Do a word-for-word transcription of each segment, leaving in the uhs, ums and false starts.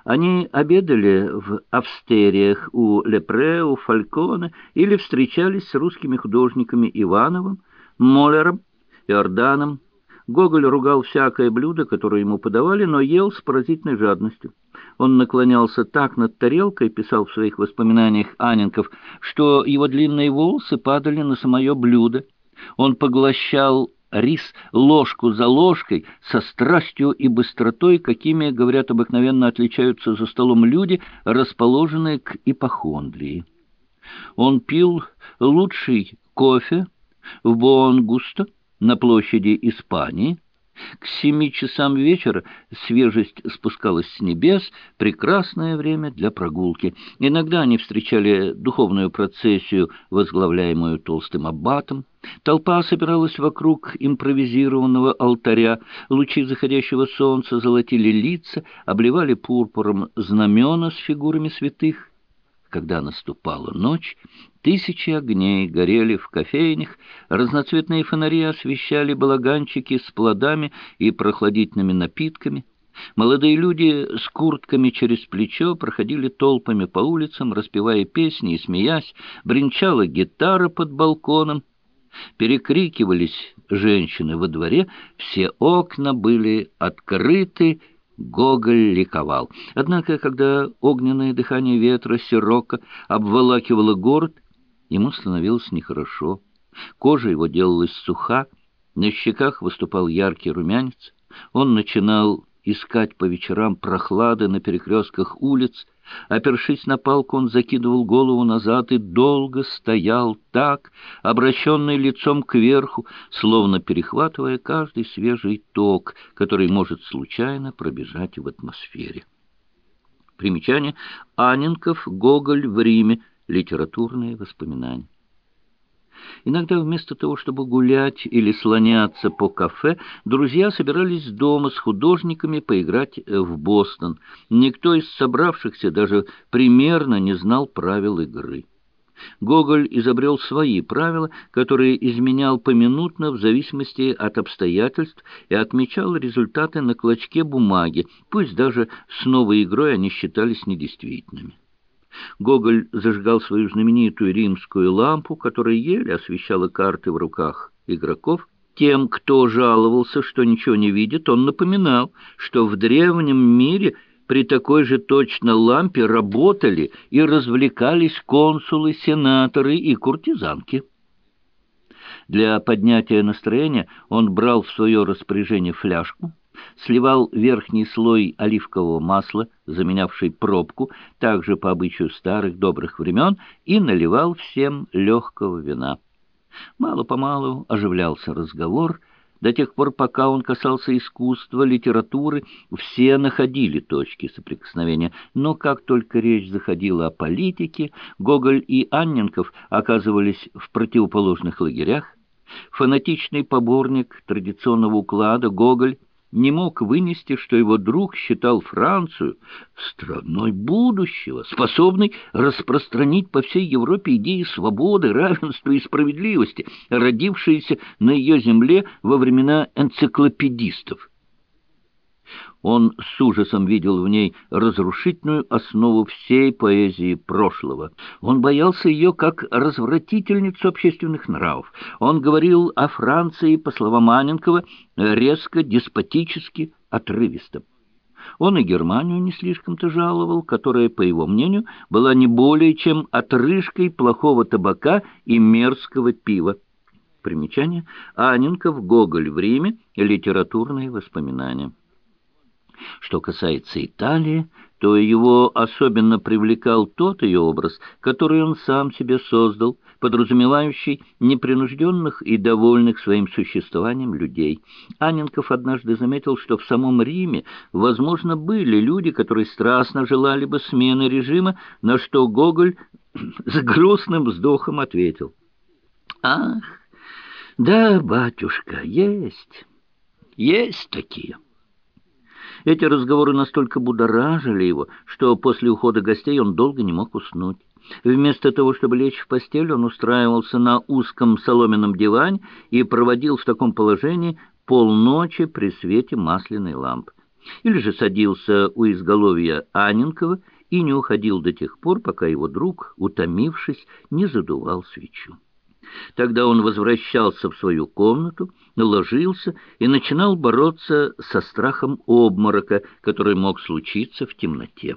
Они обедали в австериях у Лепре, у Фальконе или встречались с русскими художниками Ивановым, Моллером, Иорданом. Гоголь ругал всякое блюдо, которое ему подавали, но ел с поразительной жадностью. Он наклонялся так над тарелкой, писал в своих воспоминаниях Анненков, что его длинные волосы падали на самое блюдо. Он поглощал рис ложку за ложкой со страстью и быстротой, какими, говорят, обыкновенно отличаются за столом люди, расположенные к ипохондрии. Он пил лучший кофе в Буон-Густо на площади Испании. К семи часам вечера свежесть спускалась с небес, прекрасное время для прогулки. Иногда они встречали духовную процессию, возглавляемую толстым аббатом. Толпа собиралась вокруг импровизированного алтаря. Лучи заходящего солнца золотили лица, обливали пурпуром знамена с фигурами святых. Когда наступала ночь, тысячи огней горели в кофейнях, разноцветные фонари освещали балаганчики с плодами и прохладительными напитками. Молодые люди с куртками через плечо проходили толпами по улицам, распевая песни и смеясь, бренчала гитара под балконом. Перекрикивались женщины во дворе, все окна были открыты, Гоголь ликовал. Однако, когда огненное дыхание ветра сирока обволакивало город, ему становилось нехорошо. Кожа его делалась суха, на щеках выступал яркий румянец. Он начинал искать по вечерам прохлады на перекрестках улиц. Опершись на палку, он закидывал голову назад и долго стоял так, обращенный лицом кверху, словно перехватывая каждый свежий ток, который может случайно пробежать в атмосфере. Примечание. Анненков, Гоголь в Риме. Литературные воспоминания. Иногда вместо того, чтобы гулять или слоняться по кафе, друзья собирались дома с художниками поиграть в Бостон. Никто из собравшихся даже примерно не знал правил игры. Гоголь изобрел свои правила, которые изменял поминутно в зависимости от обстоятельств и отмечал результаты на клочке бумаги, пусть даже с новой игрой они считались недействительными. Гоголь зажигал свою знаменитую римскую лампу, которая еле освещала карты в руках игроков. Тем, кто жаловался, что ничего не видит, он напоминал, что в древнем мире при такой же точно лампе работали и развлекались консулы, сенаторы и куртизанки. Для поднятия настроения он брал в свое распоряжение фляжку, сливал верхний слой оливкового масла, заменявший пробку, также по обычаю старых добрых времен, и наливал всем легкого вина. Мало-помалу оживлялся разговор. До тех пор, пока он касался искусства, литературы, все находили точки соприкосновения. Но как только речь заходила о политике, Гоголь и Анненков оказывались в противоположных лагерях. Фанатичный поборник традиционного уклада Гоголь не мог вынести, что его друг считал Францию страной будущего, способной распространить по всей Европе идеи свободы, равенства и справедливости, родившиеся на ее земле во времена энциклопедистов. Он с ужасом видел в ней разрушительную основу всей поэзии прошлого. Он боялся ее как развратительницу общественных нравов. Он говорил о Франции, по словам Анненкова, резко, деспотически, отрывисто. Он и Германию не слишком-то жаловал, которая, по его мнению, была не более чем отрыжкой плохого табака и мерзкого пива. Примечание. Анненков, Гоголь в Риме. Литературные воспоминания. Что касается Италии, то его особенно привлекал тот ее образ, который он сам себе создал, подразумевающий непринужденных и довольных своим существованием людей. Анненков однажды заметил, что в самом Риме, возможно, были люди, которые страстно желали бы смены режима, на что Гоголь с грустным вздохом ответил: «Ах, да, батюшка, есть, есть такие». Эти разговоры настолько будоражили его, что после ухода гостей он долго не мог уснуть. Вместо того, чтобы лечь в постель, он устраивался на узком соломенном диване и проводил в таком положении полночи при свете масляной лампы. или же садился у изголовья Анненкова и не уходил до тех пор, пока его друг, утомившись, не задувал свечу. Тогда он возвращался в свою комнату, ложился и начинал бороться со страхом обморока, который мог случиться в темноте.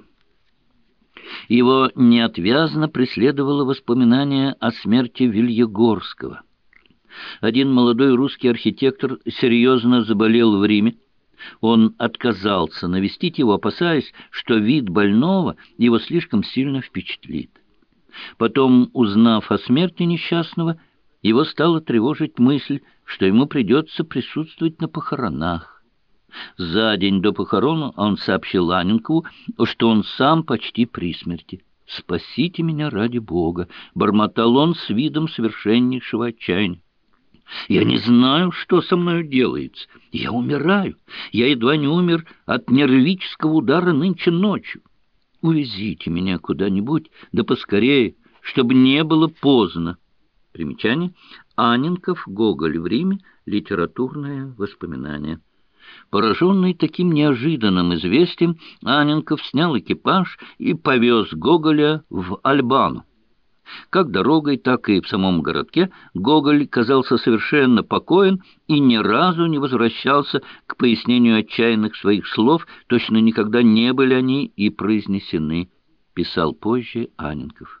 Его неотвязно преследовало воспоминание о смерти Вильягорского. Один молодой русский архитектор серьезно заболел в Риме. Он отказался навестить его, опасаясь, что вид больного его слишком сильно впечатлит. Потом, узнав о смерти несчастного, его стала тревожить мысль, что ему придется присутствовать на похоронах. За день до похорон он сообщил Анненкову, что он сам почти при смерти. «Спасите меня ради Бога!» — бормотал он с видом совершеннейшего отчаяния. «Я не знаю, что со мною делается. Я умираю. Я едва не умер от нервического удара нынче ночью. Увезите меня куда-нибудь, да поскорее, чтобы не было поздно». Примечание. Анненков, Гоголь в Риме. Литературное воспоминание. Пораженный таким неожиданным известием, Анненков снял экипаж и повез Гоголя в Альбану. Как дорогой, так и в самом городке Гоголь казался совершенно покоен и ни разу не возвращался к пояснению отчаянных своих слов, точно никогда не были они и произнесены, писал позже Анненков.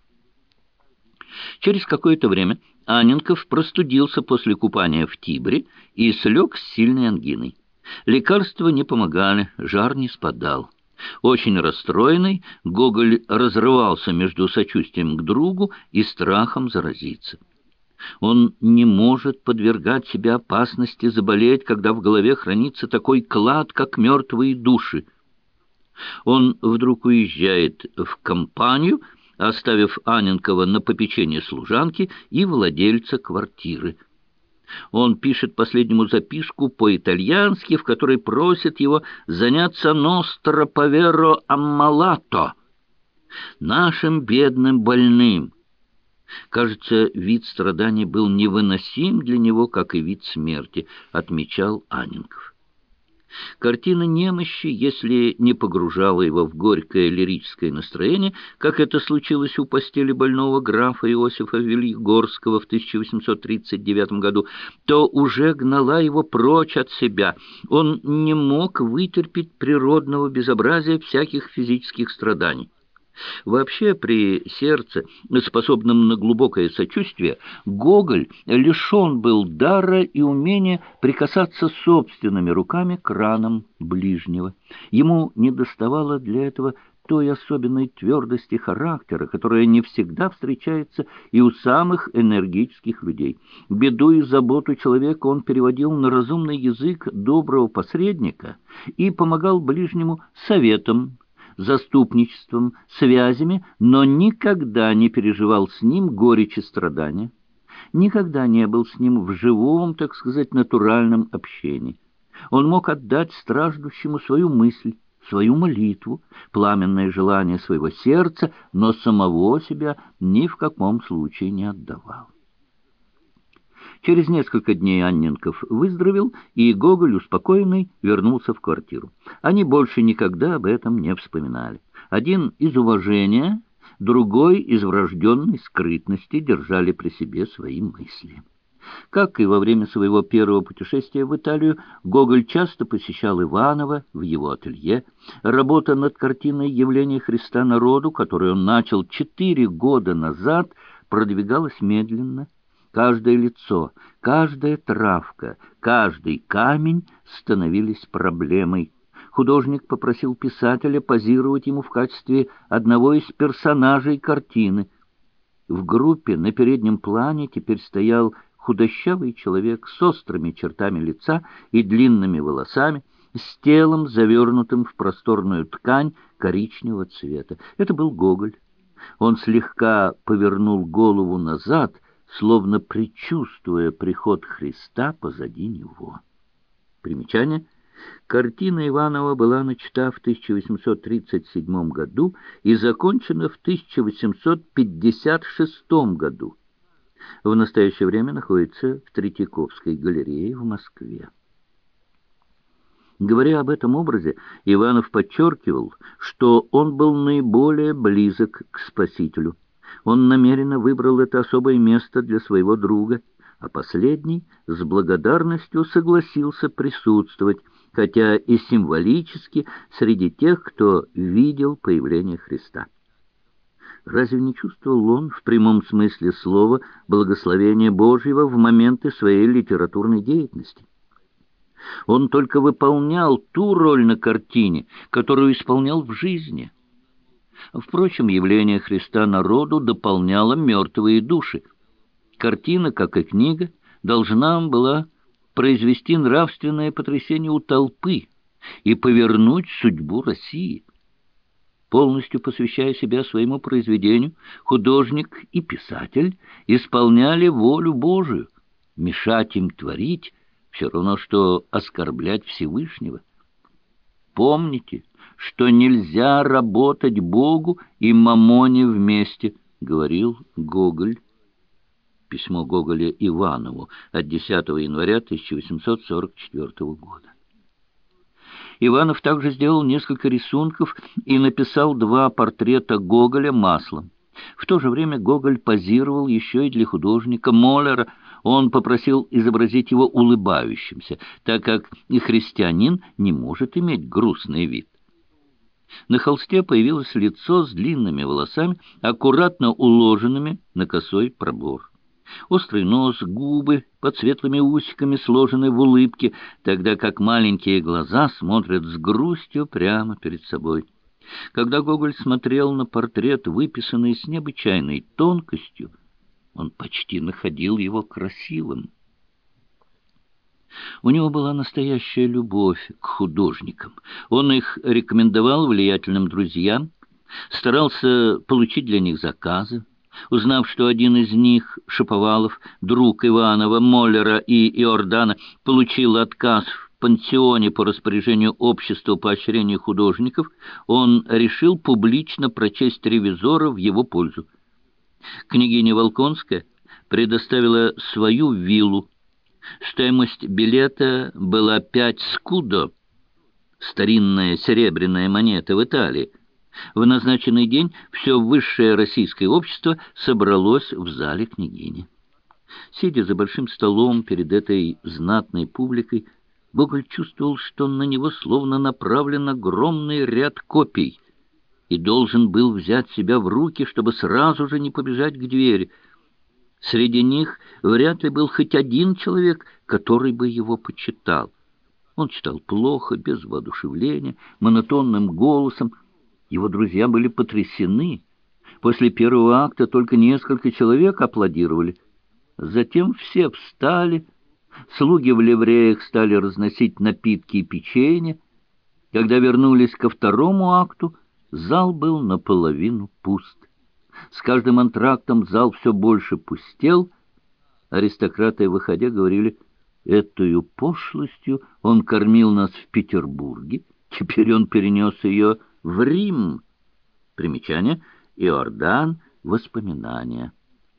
Через какое-то время Анненков простудился после купания в Тибре и слег с сильной ангиной. Лекарства не помогали, жар не спадал. Очень расстроенный, Гоголь разрывался между сочувствием к другу и страхом заразиться. Он не может подвергать себя опасности заболеть, когда в голове хранится такой клад, как мертвые души. Он вдруг уезжает в компанию, оставив Анненкова на попечение служанки и владельца квартиры. Он пишет последнему записку по-итальянски, в которой просит его заняться «nostro povero ammalato» — нашим бедным больным. Кажется, вид страданий был невыносим для него, как и вид смерти, отмечал Анненков. Картина немощи, если не погружала его в горькое лирическое настроение, как это случилось у постели больного графа Иосифа Вильягорского в тысяча восемьсот тридцать девятом году, то уже гнала его прочь от себя. Он не мог вытерпеть природного безобразия всяких физических страданий. Вообще, при сердце, способном на глубокое сочувствие, Гоголь лишен был дара и умения прикасаться собственными руками к ранам ближнего. Ему недоставало для этого той особенной твердости характера, которая не всегда встречается и у самых энергических людей. Беду и заботу человека он переводил на разумный язык доброго посредника и помогал ближнему советом, заступничеством, связями, но никогда не переживал с ним горечи страдания, никогда не был с ним в живом, так сказать, натуральном общении. Он мог отдать страждущему свою мысль, свою молитву, пламенное желание своего сердца, но самого себя ни в каком случае не отдавал. Через несколько дней Анненков выздоровел, и Гоголь, успокоенный, вернулся в квартиру. Они больше никогда об этом не вспоминали. Один из уважения, другой из врожденной скрытности держали при себе свои мысли. Как и во время своего первого путешествия в Италию, Гоголь часто посещал Иванова в его ателье. Работа над картиной «Явление Христа народу», которую он начал четыре года назад, продвигалась медленно. Каждое лицо, каждая травка, каждый камень становились проблемой. Художник попросил писателя позировать ему в качестве одного из персонажей картины. В группе на переднем плане теперь стоял худощавый человек с острыми чертами лица и длинными волосами, с телом, завернутым в просторную ткань коричневого цвета. Это был Гоголь. Он слегка повернул голову назад, словно предчувствуя приход Христа позади него. Примечание. Картина Иванова была начата в тысяча восемьсот тридцать седьмом году и закончена в тысяча восемьсот пятьдесят шестом году. В настоящее время находится в Третьяковской галерее в Москве. Говоря об этом образе, Иванов подчеркивал, что он был наиболее близок к Спасителю. Он намеренно выбрал это особое место для своего друга, а последний с благодарностью согласился присутствовать, хотя и символически, среди тех, кто видел появление Христа. Разве не чувствовал он в прямом смысле слова благословения Божьего в моменты своей литературной деятельности? Он только выполнял ту роль на картине, которую исполнял в жизни. Впрочем, явление Христа народу дополняло мертвые души. Картина, как и книга, должна была произвести нравственное потрясение у толпы и повернуть судьбу России. Полностью посвящая себя своему произведению, художник и писатель исполняли волю Божию. Мешать им творить все равно, что оскорблять Всевышнего. Помните, что нельзя работать Богу и мамоне вместе, говорил Гоголь. Письмо Гоголя Иванову от десятого января тысяча восемьсот сорок четвёртого года. Иванов также сделал несколько рисунков и написал два портрета Гоголя маслом. В то же время Гоголь позировал еще и для художника Моллера. Он попросил изобразить его улыбающимся, так как и христианин не может иметь грустный вид. На холсте появилось лицо с длинными волосами, аккуратно уложенными на косой пробор. Острый нос, губы под светлыми усиками сложены в улыбке, тогда как маленькие глаза смотрят с грустью прямо перед собой. Когда Гоголь смотрел на портрет, выписанный с необычайной тонкостью, он почти находил его красивым. У него была настоящая любовь к художникам. Он их рекомендовал влиятельным друзьям, старался получить для них заказы. Узнав, что один из них, Шаповалов, друг Иванова, Моллера и Иордана, получил отказ в пансионе по распоряжению общества поощрения художников, он решил публично прочесть ревизора в его пользу. Княгиня Волконская предоставила свою виллу. Стоимость билета была пять скудо, старинная серебряная монета в Италии. В назначенный день все высшее российское общество собралось в зале княгини. Сидя за большим столом перед этой знатной публикой, Гоголь чувствовал, что на него словно направлен огромный ряд копий, и должен был взять себя в руки, чтобы сразу же не побежать к двери. Среди них вряд ли был хоть один человек, который бы его почитал. Он читал плохо, без воодушевления, монотонным голосом. Его друзья были потрясены. После первого акта только несколько человек аплодировали. Затем все встали, слуги в ливреях стали разносить напитки и печенье. Когда вернулись ко второму акту, зал был наполовину пуст. С каждым антрактом зал все больше пустел. Аристократы, выходя, говорили: «Этою пошлостью он кормил нас в Петербурге, теперь он перенес ее в Рим». Примечание: Иордан. Воспоминания.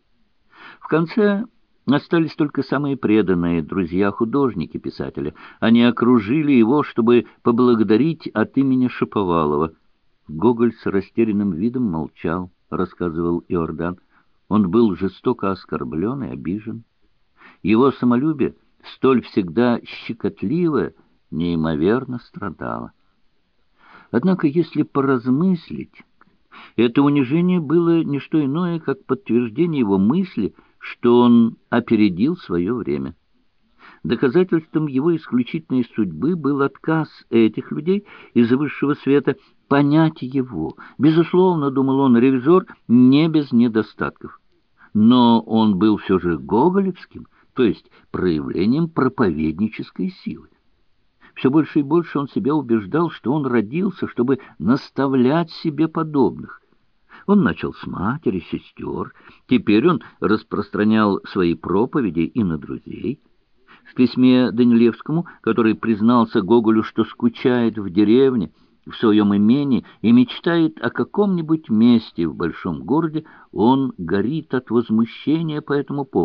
В конце остались только самые преданные друзья-художники писателя. Они окружили его, чтобы поблагодарить от имени Шаповалова. Гоголь с растерянным видом молчал, рассказывал Иордан. Он был жестоко оскорблен и обижен. Его самолюбие, столь всегда щекотливое, неимоверно страдало. Однако, если поразмыслить, это унижение было не что иное, как подтверждение его мысли, что он опередил свое время. Доказательством его исключительной судьбы был отказ этих людей из высшего света понять его. Безусловно, думал он, ревизор не без недостатков. Но он был все же гоголевским, то есть проявлением проповеднической силы. Все больше и больше он себя убеждал, что он родился, чтобы наставлять себе подобных. Он начал с матери, сестер, теперь он распространял свои проповеди и на друзей. В письме Данилевскому, который признался Гоголю, что скучает в деревне, в своем имении и мечтает о каком-нибудь месте в большом городе, он горит от возмущения по этому поводу.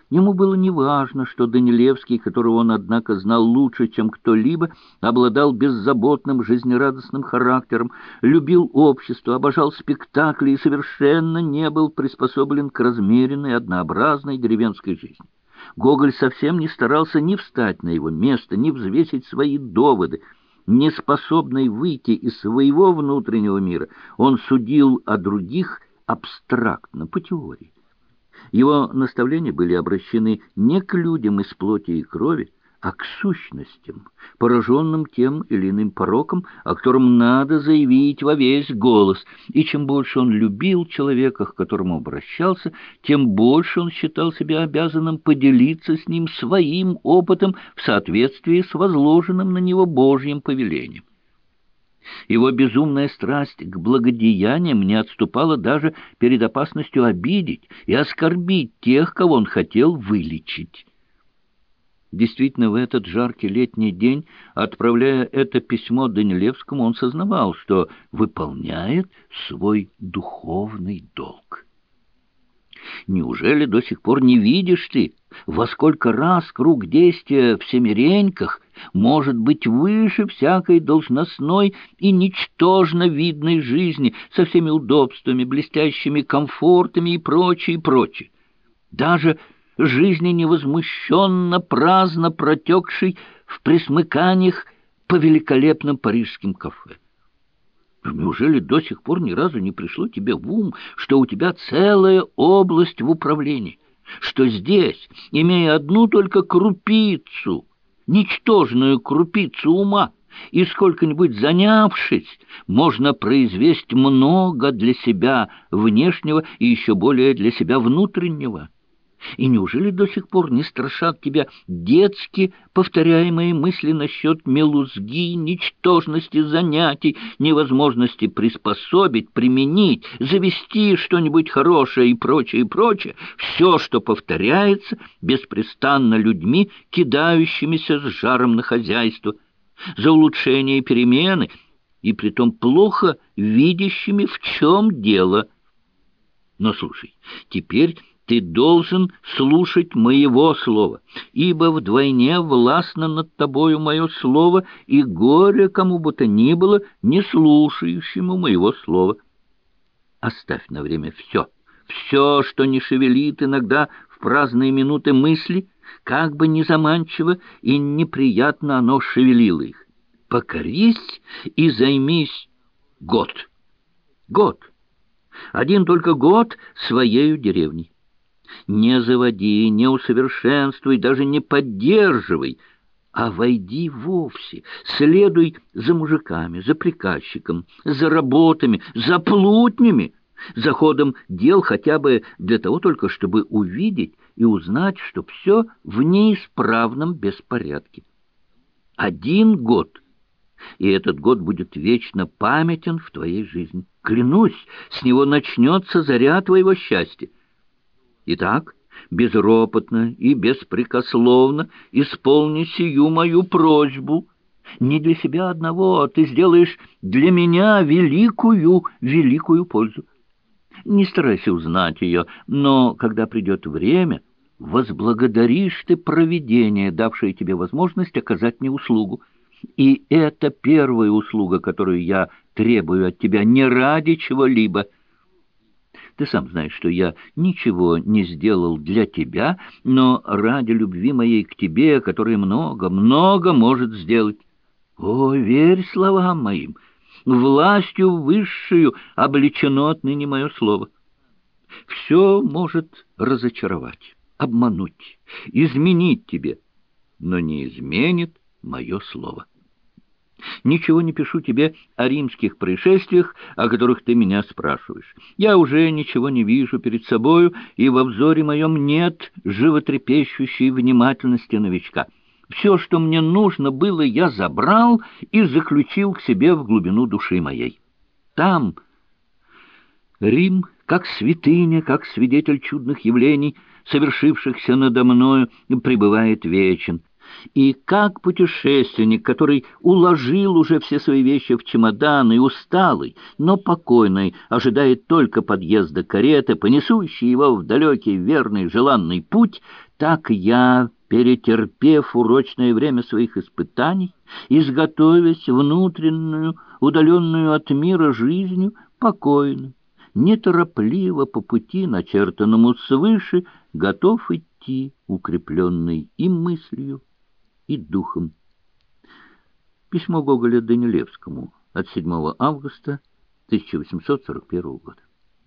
Ему было неважно, что Данилевский, которого он, однако, знал лучше, чем кто-либо, обладал беззаботным, жизнерадостным характером, любил общество, обожал спектакли и совершенно не был приспособлен к размеренной, однообразной деревенской жизни. Гоголь совсем не старался ни встать на его место, ни взвесить свои доводы. Неспособный выйти из своего внутреннего мира, он судил о других абстрактно, по теории. Его наставления были обращены не к людям из плоти и крови, а к сущностям, пораженным тем или иным пороком, о котором надо заявить во весь голос. И чем больше он любил человека, к которому обращался, тем больше он считал себя обязанным поделиться с ним своим опытом в соответствии с возложенным на него Божьим повелением. Его безумная страсть к благодеяниям не отступала даже перед опасностью обидеть и оскорбить тех, кого он хотел вылечить. Действительно, в этот жаркий летний день, отправляя это письмо Данилевскому, он сознавал, что выполняет свой духовный долг. Неужели до сих пор не видишь ты, во сколько раз круг действия в семереньках может быть выше всякой должностной и ничтожно видной жизни со всеми удобствами, блестящими комфортами и прочее, и прочее? Даже жизни невозмущенно, праздно протекшей в пресмыканиях по великолепным парижским кафе. Неужели до сих пор ни разу не пришло тебе в ум, что у тебя целая область в управлении, что здесь, имея одну только крупицу, ничтожную крупицу ума, и сколько-нибудь занявшись, можно произвести много для себя внешнего и еще более для себя внутреннего? И неужели до сих пор не страшат тебя детски повторяемые мысли насчет мелузги, ничтожности занятий, невозможности приспособить, применить, завести что-нибудь хорошее и прочее, и прочее? Все, что повторяется беспрестанно людьми, кидающимися с жаром на хозяйство, за улучшение и перемены, и притом плохо видящими, в чем дело. Но слушай, теперь ты должен слушать моего слова, ибо вдвойне властно над тобою мое слово, и горе кому бы то ни было, не слушающему моего слова. Оставь на время все, все, что не шевелит иногда в праздные минуты мысли, как бы незаманчиво и неприятно оно шевелило их. Покорись и займись год. Год. Один только год своею деревней. Не заводи, не усовершенствуй, даже не поддерживай, а войди вовсе, следуй за мужиками, за приказчиком, за работами, за плутнями, за ходом дел хотя бы для того только, чтобы увидеть и узнать, что все в неисправном беспорядке. Один год, и этот год будет вечно памятен в твоей жизни. Клянусь, с него начнется заря твоего счастья. Итак, безропотно и беспрекословно исполни сию мою просьбу. Не для себя одного, а ты сделаешь для меня великую, великую пользу. Не старайся узнать ее, но когда придет время, возблагодаришь ты провидение, давшее тебе возможность оказать мне услугу. И это первая услуга, которую я требую от тебя, не ради чего-либо. Ты сам знаешь, что я ничего не сделал для тебя, но ради любви моей к тебе, которая много, много может сделать. О, верь словам моим! Властью высшую облечено отныне мое слово. Все может разочаровать, обмануть, изменить тебе, но не изменит мое слово. Ничего не пишу тебе о римских происшествиях, о которых ты меня спрашиваешь. Я уже ничего не вижу перед собою, и во взоре моем нет животрепещущей внимательности новичка. Все, что мне нужно было, я забрал и заключил к себе в глубину души моей. Там Рим, как святыня, как свидетель чудных явлений, совершившихся надо мною, пребывает вечен. И как путешественник, который уложил уже все свои вещи в чемодан и усталый, но покойный, ожидает только подъезда кареты, понесущей его в далекий верный желанный путь, Так я, перетерпев урочное время своих испытаний, изготовясь внутреннюю, удаленную от мира жизнью, покойно, неторопливо по пути, начертанному свыше, готов идти, укрепленный и мыслью, и духом. Письмо Гоголя Данилевскому от седьмого августа тысяча восемьсот сорок первого года.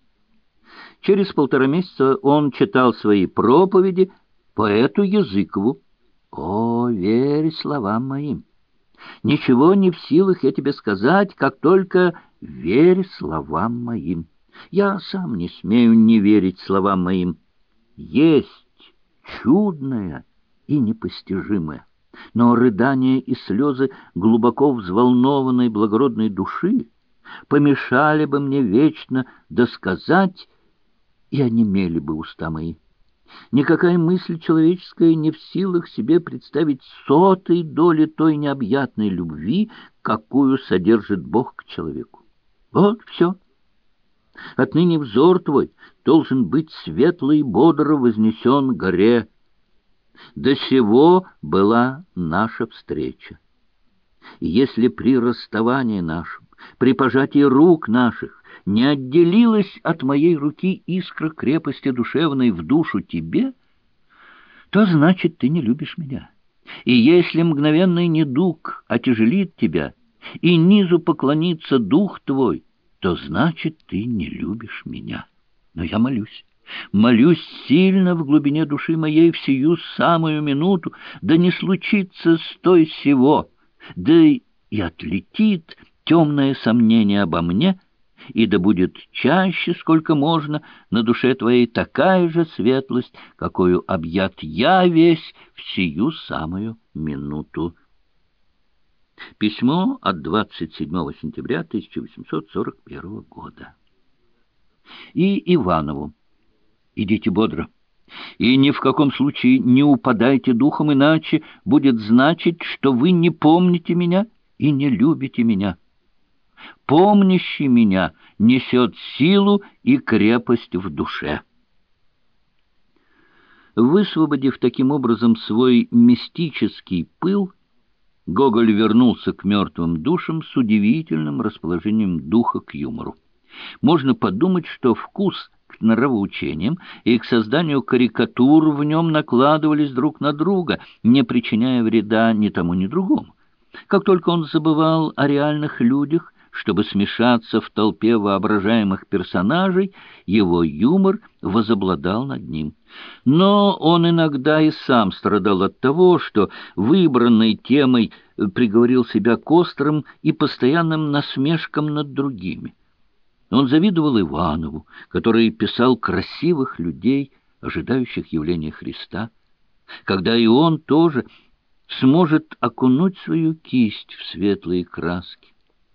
Через полтора месяца он читал свои проповеди поэту Языкову. «О, верь словам моим! Ничего не в силах я тебе сказать, как только верь словам моим. Я сам не смею не верить словам моим. Есть чудное и непостижимое, но рыдания и слезы глубоко взволнованной благородной души помешали бы мне вечно досказать, и онемели бы уста мои. Никакая мысль человеческая не в силах себе представить сотой доли той необъятной любви, какую содержит Бог к человеку. Вот все. Отныне взор твой должен быть светло и бодро вознесен к горе. До сего была наша встреча. И если при расставании нашем, при пожатии рук наших, не отделилась от моей руки искра крепости душевной в душу тебе, то значит, ты не любишь меня. И если мгновенный недуг отяжелит тебя, и низу поклонится дух твой, то значит, ты не любишь меня. Но я молюсь, молюсь сильно в глубине души моей в сию самую минуту, да не случится с той сего, да и отлетит темное сомнение обо мне, и да будет чаще, сколько можно, на душе твоей такая же светлость, какую объят я весь в сию самую минуту». Письмо от двадцать седьмого сентября тысяча восемьсот сорок первого года. И Иванову. Идите бодро, и ни в каком случае не упадайте духом, иначе будет значить, что вы не помните меня и не любите меня. Помнящий меня несет силу и крепость в душе. Высвободив таким образом свой мистический пыл, Гоголь вернулся к мертвым душам с удивительным расположением духа к юмору. Можно подумать, что вкус к нравоучениям и к созданию карикатур в нем накладывались друг на друга, не причиняя вреда ни тому, ни другому. Как только он забывал о реальных людях, чтобы смешаться в толпе воображаемых персонажей, его юмор возобладал над ним. Но он иногда и сам страдал от того, что выбранной темой приговорил себя к острым и постоянным насмешкам над другими. Он завидовал Иванову, который писал красивых людей, ожидающих явления Христа, когда и он тоже сможет окунуть свою кисть в светлые краски.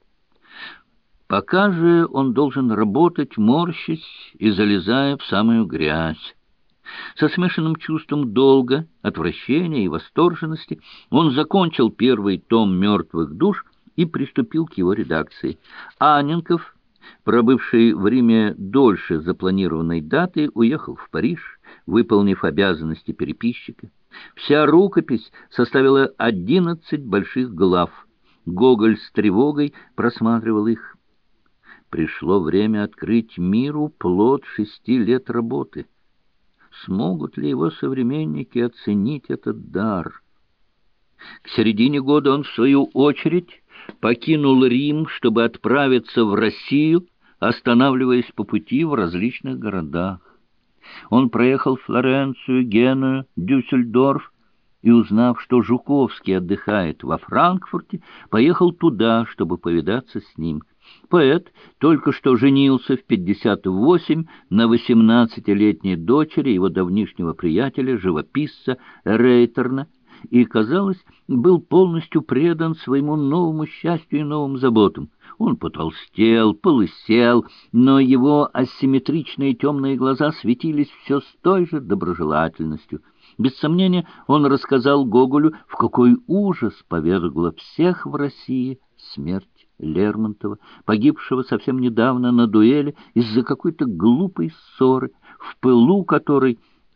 Пока же он должен работать, морщась и залезая в самую грязь. Со смешанным чувством долга, отвращения и восторженности он закончил первый том «Мертвых душ» и приступил к его редакции. Анненков, пробывший в Риме дольше запланированной даты, уехал в Париж, выполнив обязанности переписчика. Вся рукопись составила одиннадцать больших глав. Гоголь с тревогой просматривал их. Пришло время открыть миру плод шести лет работы. Смогут ли его современники оценить этот дар? К середине года он, в свою очередь, покинул Рим, чтобы отправиться в Россию, останавливаясь по пути в различных городах. Он проехал Флоренцию, Геную, Дюссельдорф, и, узнав, что Жуковский отдыхает во Франкфурте, поехал туда, чтобы повидаться с ним. Поэт только что женился в пятьдесят восемь на восемнадцатилетней дочери его давнишнего приятеля, живописца Рейтерна, и, казалось, был полностью предан своему новому счастью и новым заботам. Он потолстел, полысел, но его асимметричные темные глаза светились все с той же доброжелательностью. Без сомнения, он рассказал Гоголю, в какой ужас повергла всех в России смерть Лермонтова, погибшего совсем недавно на дуэли из-за какой-то глупой ссоры, в пылу которой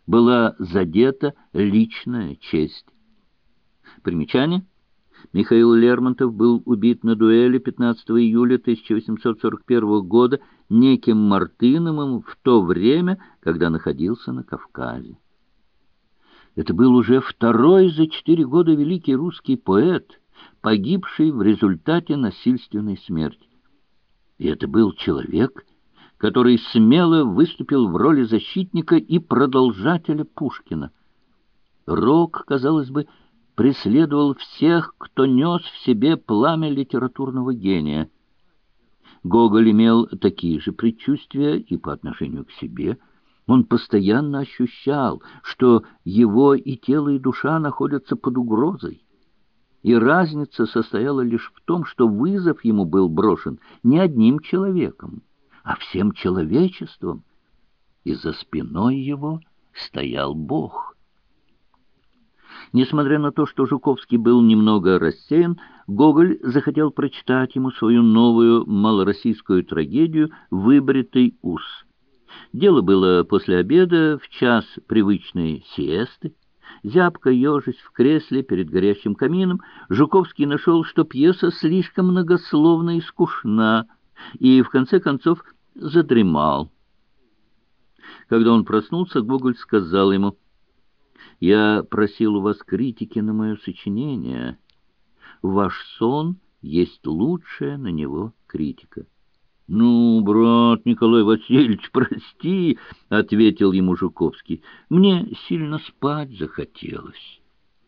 была задета личная честь. Примечание. Михаил Лермонтов был убит на дуэли пятнадцатого июля тысяча восемьсот сорок первого года неким Мартыновым в то время, когда находился на Кавказе. Это был уже второй за четыре года великий русский поэт, погибший в результате насильственной смерти. И это был человек, который смело выступил в роли защитника и продолжателя Пушкина. Рок, казалось бы, преследовал всех, кто нес в себе пламя литературного гения. Гоголь имел такие же предчувствия и по отношению к себе. Он постоянно ощущал, что его и тело, и душа находятся под угрозой. И разница состояла лишь в том, что вызов ему был брошен не одним человеком, а всем человечеством, и за спиной его стоял Бог. Несмотря на то, что Жуковский был немного рассеян, Гоголь захотел прочитать ему свою новую малороссийскую трагедию «Выбритый ус». Дело было после обеда, в час привычной сиесты. Зябко ежась в кресле перед горящим камином, Жуковский нашел, что пьеса слишком многословна и скучна, и в конце концов задремал. Когда он проснулся, Гоголь сказал ему: «Я просил у вас критики на мое сочинение. Ваш сон есть лучшая на него критика». «Ну, брат Николай Васильевич, прости», — ответил ему Жуковский, — «мне сильно спать захотелось».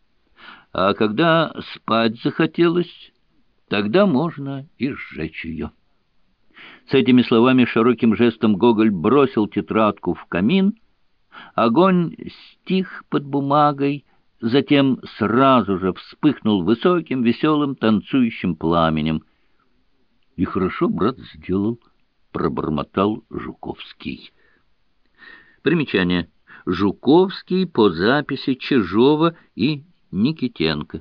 А когда спать захотелось, тогда можно и сжечь ее. С этими словами широким жестом Гоголь бросил тетрадку в камин. Огонь стих под бумагой, затем сразу же вспыхнул высоким, веселым, танцующим пламенем. «И хорошо, брат, сделал», — пробормотал Жуковский. Примечание. Жуковский по записи Чижова и Никитенко.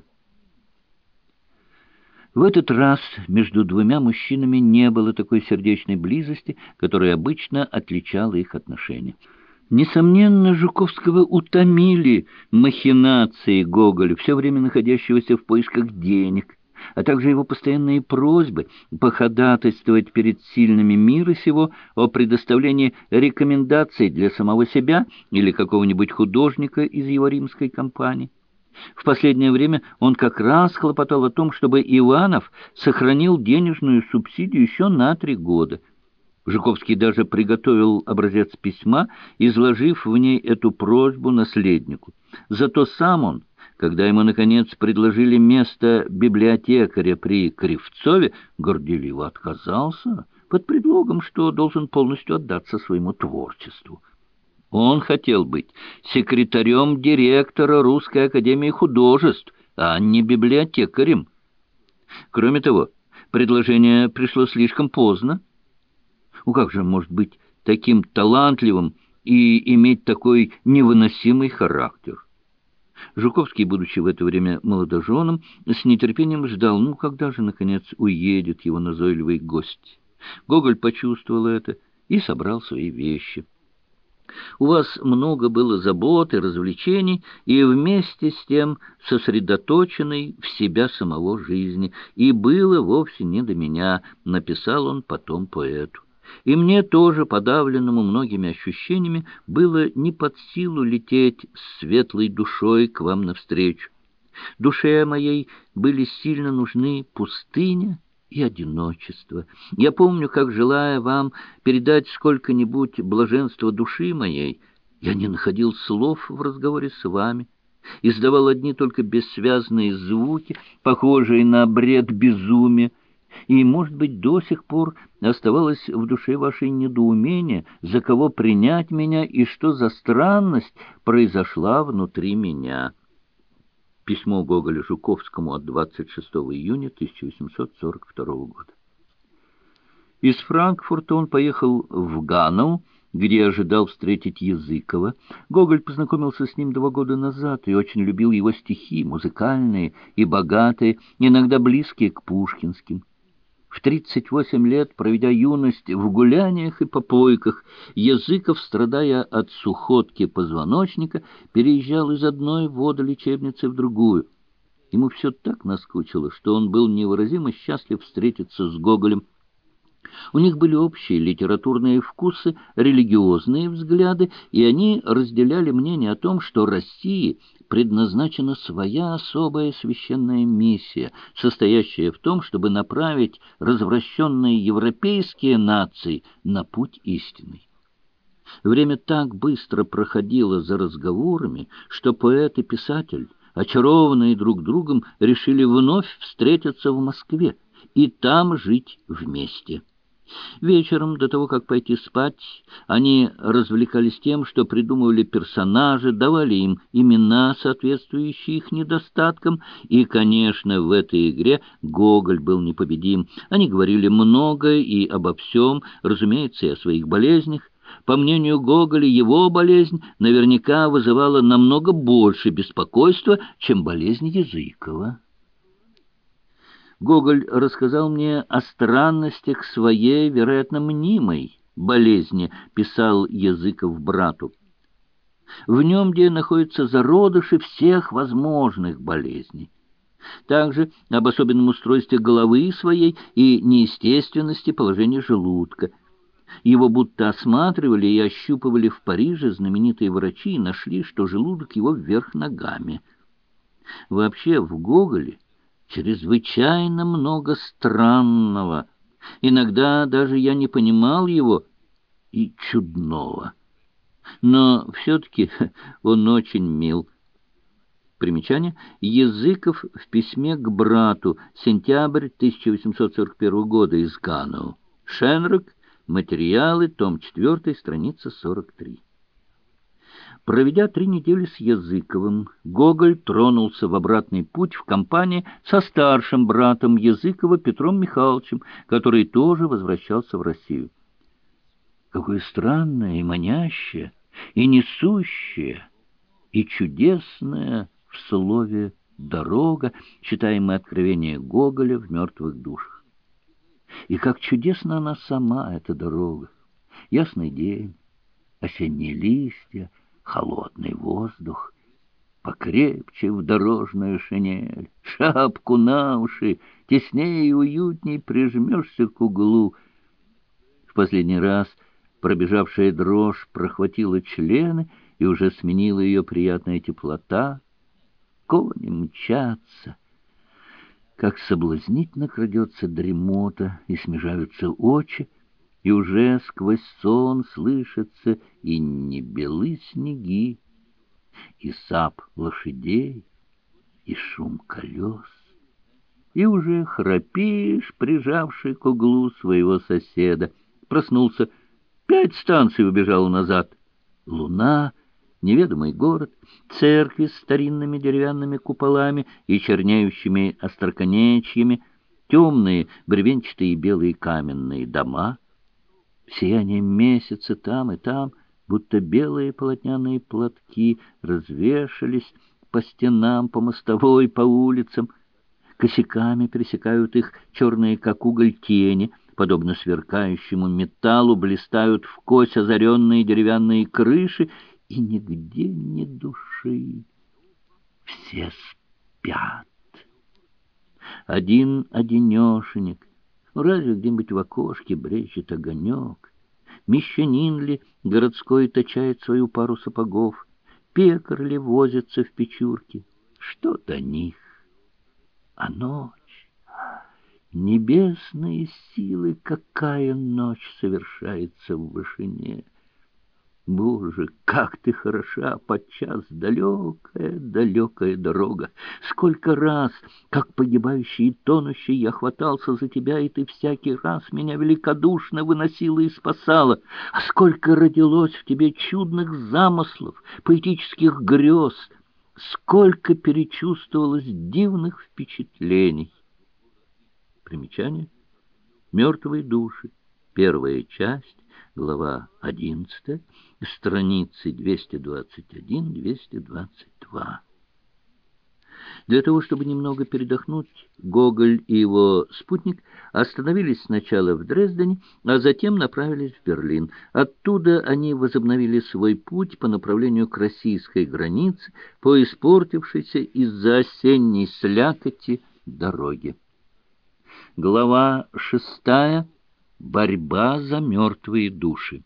В этот раз между двумя мужчинами не было такой сердечной близости, которая обычно отличала их отношения. Несомненно, Жуковского утомили махинации Гоголя, все время находящегося в поисках денег, а также его постоянные просьбы походатайствовать перед сильными мира сего о предоставлении рекомендаций для самого себя или какого-нибудь художника из его римской компании. В последнее время он как раз хлопотал о том, чтобы Иванов сохранил денежную субсидию еще на три года. Жуковский даже приготовил образец письма, изложив в ней эту просьбу наследнику. Зато сам он, когда ему, наконец, предложили место библиотекаря при Кривцове, горделиво отказался под предлогом, что должен полностью отдаться своему творчеству. Он хотел быть секретарем директора Русской академии художеств, а не библиотекарем. Кроме того, предложение пришло слишком поздно. Ну как же может быть таким талантливым и иметь такой невыносимый характер? Жуковский, будучи в это время молодоженом, с нетерпением ждал, ну когда же, наконец, уедет его назойливый гость. Гоголь почувствовал это и собрал свои вещи. У вас много было забот и развлечений, и вместе с тем сосредоточенной в себя самого жизни, и было вовсе не до меня, написал он потом поэту. И мне тоже, подавленному многими ощущениями, было не под силу лететь с светлой душой к вам навстречу. Душе моей были сильно нужны пустыня и одиночество. Я помню, как, желая вам передать сколько-нибудь блаженства души моей, я не находил слов в разговоре с вами, издавал одни только бессвязные звуки, похожие на бред безумия, и, может быть, до сих пор оставалось в душе вашей недоумение, за кого принять меня и что за странность произошла внутри меня. Письмо Гоголя Жуковскому от двадцать шестого июня тысяча восемьсот сорок второго года. Из Франкфурта он поехал в Ганау, где ожидал встретить Языкова. Гоголь познакомился с ним два года назад и очень любил его стихи, музыкальные и богатые, иногда близкие к пушкинским. В тридцать восемь лет, проведя юность в гуляниях и попойках, Языков, страдая от сухотки позвоночника, переезжал из одной водолечебницы в другую. Ему все так наскучило, что он был невыразимо счастлив встретиться с Гоголем. У них были общие литературные вкусы, религиозные взгляды, и они разделяли мнение о том, что России предназначена своя особая священная миссия, состоящая в том, чтобы направить развращенные европейские нации на путь истинный. Время так быстро проходило за разговорами, что поэт и писатель, очарованные друг другом, решили вновь встретиться в Москве и там жить вместе. Вечером, до того, как пойти спать, они развлекались тем, что придумывали персонажи, давали им имена, соответствующие их недостаткам, и, конечно, в этой игре Гоголь был непобедим. Они говорили много и обо всем, разумеется, и о своих болезнях. По мнению Гоголя, его болезнь наверняка вызывала намного больше беспокойства, чем болезнь Языкова. Гоголь рассказал мне о странностях своей, вероятно, мнимой болезни, писал Языков брату. В нем, где находятся зародыши всех возможных болезней. Также об особенном устройстве головы своей и неестественности положения желудка. Его будто осматривали и ощупывали в Париже знаменитые врачи и нашли, что желудок его вверх ногами. Вообще в Гоголе чрезвычайно много странного. Иногда даже я не понимал его и чудного. Но все-таки он очень мил. Примечание. Языков в письме к брату. Сентябрь тысяча восемьсот сорок первого года из Ганау. Шенрак. Материалы. Том четвёртый. Страница сорок три. Проведя три недели с Языковым, Гоголь тронулся в обратный путь в компании со старшим братом Языкова Петром Михайловичем, который тоже возвращался в Россию. Какое странное и манящее, и несущее, и чудесное в слове «дорога», читаемое откровение Гоголя в «Мертвых душах». И как чудесна она сама, эта дорога! Ясный день, осенние листья, холодный воздух, покрепче в дорожную шинель, шапку на уши, теснее и уютней прижмешься к углу. В последний раз пробежавшая дрожь прохватила члены, и уже сменила ее приятная теплота. Кони мчатся, как соблазнительно крадется дремота, и смежаются очи, и уже сквозь сон слышатся и не белы снеги, и сап лошадей, и шум колес. И уже храпишь, прижавший к углу своего соседа. Проснулся, пять станций убежал назад. Луна, неведомый город, церкви с старинными деревянными куполами и чернеющими остроконечьями, темные бревенчатые белые каменные дома, сияние месяца там и там, будто белые полотняные платки развешались по стенам, по мостовой, по улицам. Косяками пересекают их черные, как уголь, тени, подобно сверкающему металлу, блистают вкось озаренные деревянные крыши, и нигде ни души. Все спят. Один-одинешенек. Разве где-нибудь в окошке брежет огонек? Мещанин ли городской точает свою пару сапогов? Пекарь ли возится в печурке? Что до них? А ночь, небесные силы, какая ночь совершается в вышине! Боже, как ты хороша, подчас далекая, далекая дорога! Сколько раз, как погибающий и тонущий, я хватался за тебя, и ты всякий раз меня великодушно выносила и спасала! А сколько родилось в тебе чудных замыслов, поэтических грез! Сколько перечувствовалось дивных впечатлений! Примечание. «Мертвые души». Первая часть. Глава одиннадцатая, страницы двести двадцать один — двести двадцать два. Для того, чтобы немного передохнуть, Гоголь и его спутник остановились сначала в Дрездене, а затем направились в Берлин. Оттуда они возобновили свой путь по направлению к российской границе, по испортившейся из-за осенней слякоти дороге. Глава шестая. Борьба за мертвые души.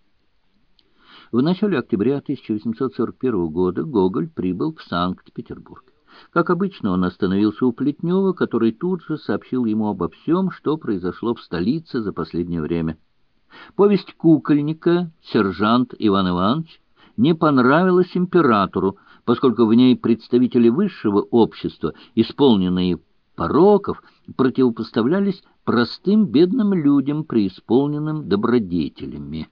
В начале октября тысяча восемьсот сорок первого года Гоголь прибыл в Санкт-Петербург. Как обычно, он остановился у Плетнева, который тут же сообщил ему обо всем, что произошло в столице за последнее время. Повесть кукольника «Сержант Иван Иванович» не понравилась императору, поскольку в ней представители высшего общества, исполненные пороков, противопоставлялись простым бедным людям, преисполненным добродетелями.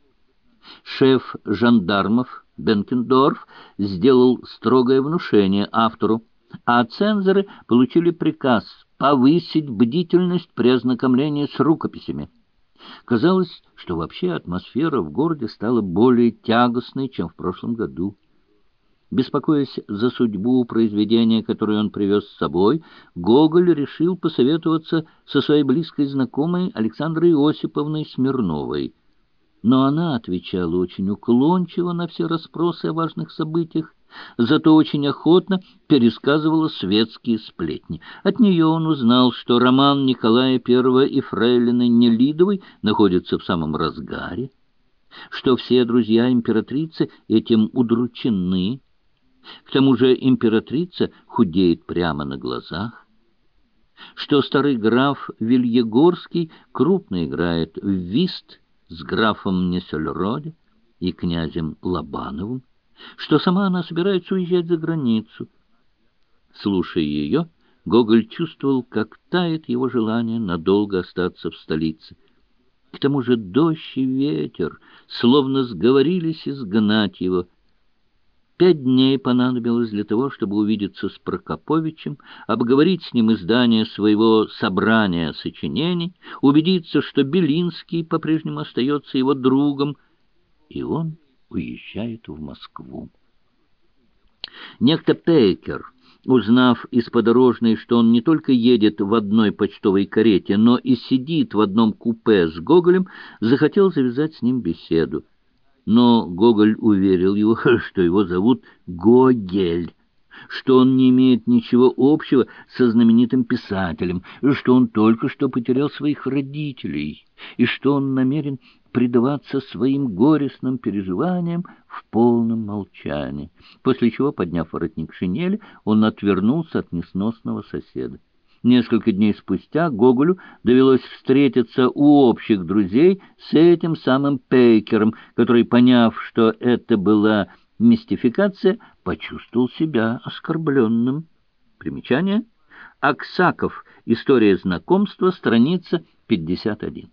Шеф жандармов Бенкендорф сделал строгое внушение автору, а цензоры получили приказ повысить бдительность при ознакомлении с рукописями. Казалось, что вообще атмосфера в городе стала более тягостной, чем в прошлом году. Беспокоясь за судьбу произведения, которое он привез с собой, Гоголь решил посоветоваться со своей близкой знакомой Александрой Иосиповной Смирновой. Но она отвечала очень уклончиво на все расспросы о важных событиях, зато очень охотно пересказывала светские сплетни. От нее он узнал, что роман Николая Первого и фрейлины Нелидовой находится в самом разгаре, что все друзья императрицы этим удручены. К тому же императрица худеет прямо на глазах, что старый граф Вильегорский крупно играет в вист с графом Нессельроде и князем Лобановым, что сама она собирается уезжать за границу. Слушая ее, Гоголь чувствовал, как тает его желание надолго остаться в столице. К тому же дождь и ветер словно сговорились изгнать его. Пять дней понадобилось для того, чтобы увидеться с Прокоповичем, обговорить с ним издание своего собрания сочинений, убедиться, что Белинский по-прежнему остается его другом, и он уезжает в Москву. Некто Пейкер, узнав из подорожной, что он не только едет в одной почтовой карете, но и сидит в одном купе с Гоголем, захотел завязать с ним беседу. Но Гоголь уверил его, что его зовут Гогель, что он не имеет ничего общего со знаменитым писателем, что он только что потерял своих родителей, и что он намерен предаваться своим горестным переживаниям в полном молчании, после чего, подняв воротник шинели, он отвернулся от несносного соседа. Несколько дней спустя Гоголю довелось встретиться у общих друзей с этим самым Пейкером, который, поняв, что это была мистификация, почувствовал себя оскорбленным. Примечание. Аксаков. История знакомства. Страница пятьдесят один.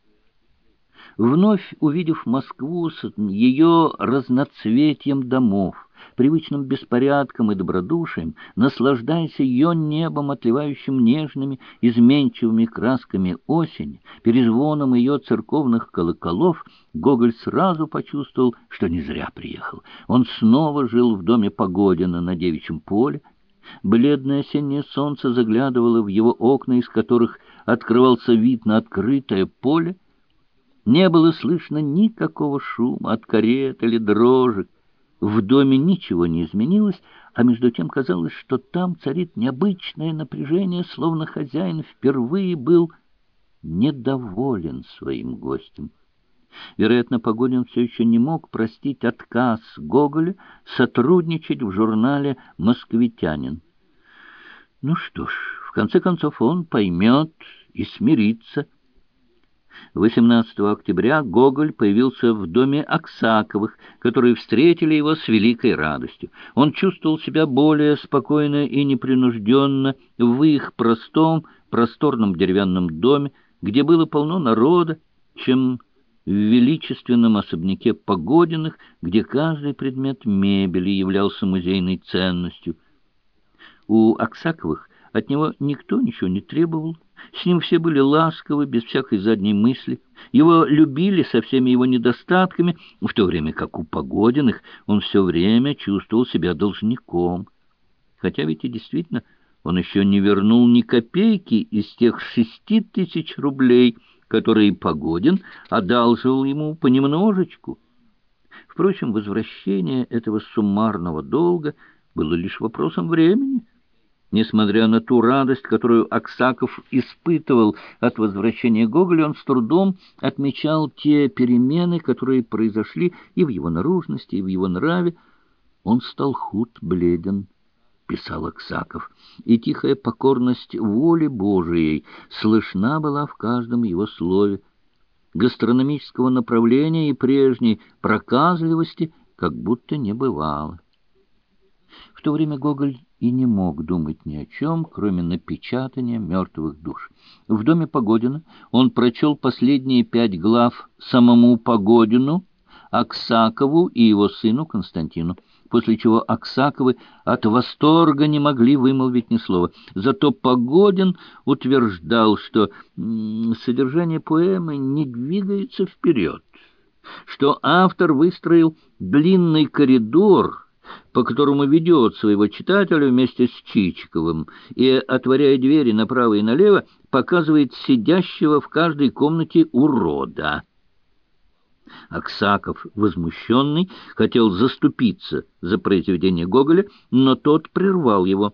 Вновь увидев Москву с ее разноцветием домов, привычным беспорядком и добродушием, наслаждаясь ее небом, отливающим нежными, изменчивыми красками осени, перезвоном ее церковных колоколов, Гоголь сразу почувствовал, что не зря приехал. Он снова жил в доме Погодина на Девичьем поле. Бледное осеннее солнце заглядывало в его окна, из которых открывался вид на открытое поле. Не было слышно никакого шума от карет или дрожек. В доме ничего не изменилось, а между тем казалось, что там царит необычное напряжение, словно хозяин впервые был недоволен своим гостем. Вероятно, Погодин все еще не мог простить отказ Гоголя сотрудничать в журнале «Москвитянин». Ну что ж, в конце концов он поймет и смирится. восемнадцатого октября Гоголь появился в доме Аксаковых, которые встретили его с великой радостью. Он чувствовал себя более спокойно и непринужденно в их простом, просторном деревянном доме, где было полно народа, чем в величественном особняке Погодиных, где каждый предмет мебели являлся музейной ценностью. У Аксаковых от него никто ничего не требовал. С ним все были ласковы, без всякой задней мысли. Его любили со всеми его недостатками, в то время как у Погодиных он все время чувствовал себя должником. Хотя ведь и действительно он еще не вернул ни копейки из тех шести тысяч рублей, которые Погодин одалживал ему понемножечку. Впрочем, возвращение этого суммарного долга было лишь вопросом времени. Несмотря на ту радость, которую Аксаков испытывал от возвращения Гоголя, он с трудом отмечал те перемены, которые произошли и в его наружности, и в его нраве. Он стал худ, бледен, писал Аксаков, и тихая покорность воле Божией слышна была в каждом его слове. Гастрономического направления и прежней проказливости как будто не бывало. В то время Гоголь и не мог думать ни о чем, кроме напечатания «Мертвых душ». В доме Погодина он прочел последние пять глав самому Погодину, Аксакову и его сыну Константину, после чего Аксаковы от восторга не могли вымолвить ни слова. Зато Погодин утверждал, что м, содержание поэмы не двигается вперед, что автор выстроил длинный коридор, по которому ведет своего читателя вместе с Чичиковым, и, отворяя двери направо и налево, показывает сидящего в каждой комнате урода. Аксаков, возмущенный, хотел заступиться за произведение Гоголя, но тот прервал его.